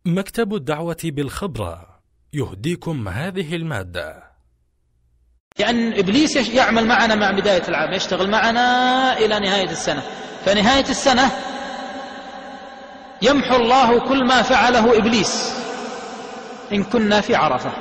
مكتب الدعوة بالخبرة يهديكم هذه المادة. لأن إبليس يعمل معنا مع بداية العام، يشتغل معنا إلى نهاية السنة، فنهاية السنة يمحو الله كل ما فعله إبليس إن كنا في عرفة،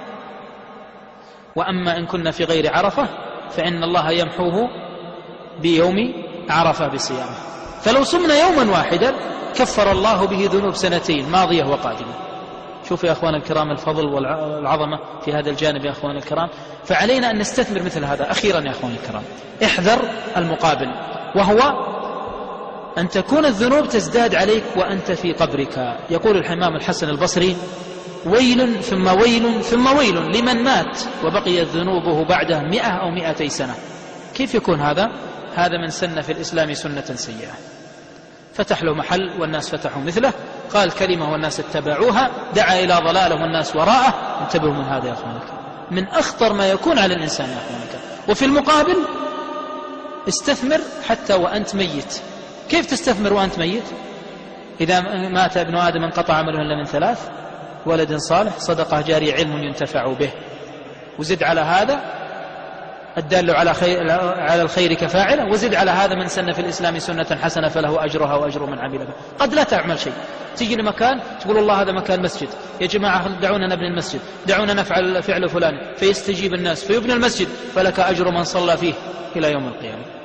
وأما إن كنا في غير عرفة فإن الله يمحوه بيوم عرفة بصيامه. فلو صمنا يوما واحدا كفر الله به ذنوب سنتين ماضية وقادمة. شوفوا يا أخوان الكرام الفضل والعظمة في هذا الجانب يا أخوان الكرام. فعلينا أن نستثمر مثل هذا. أخيرا يا أخوان الكرام، احذر المقابل، وهو أن تكون الذنوب تزداد عليك وأنت في قبرك. يقول الإمام الحسن البصري: ويل ثم ويل ثم ويل لمن مات وبقيت ذنوبه بعده 100 أو 200 سنة. كيف يكون هذا؟ هذا من سن في الإسلام سنة سيئة، فتح له محل والناس فتحوا مثله، قال كلمة والناس اتبعوها، دعا إلى ضلاله والناس وراءه. انتبهوا من هذا يا أخوانك، من أخطر ما يكون على الإنسان يا أخوانك. وفي المقابل استثمر حتى وأنت ميت. كيف تستثمر وأنت ميت؟ إذا مات ابن آدم انقطع عمله إلا من 3: ولد صالح، صدقة جارية، علم ينتفع به. وزد على هذا الدال على الخير كفاعله، وزد على هذا من سن في الإسلام سنة حسنة فله أجرها وأجر من عمل بها. قد لا تعمل شيء، تيجي لمكان تقول الله هذا مكان مسجد، يا جماعة دعونا نبني المسجد، دعونا نفعل فعل فلان، فيستجيب الناس فيبنى المسجد، فلك أجر من صلى فيه إلى يوم القيامة.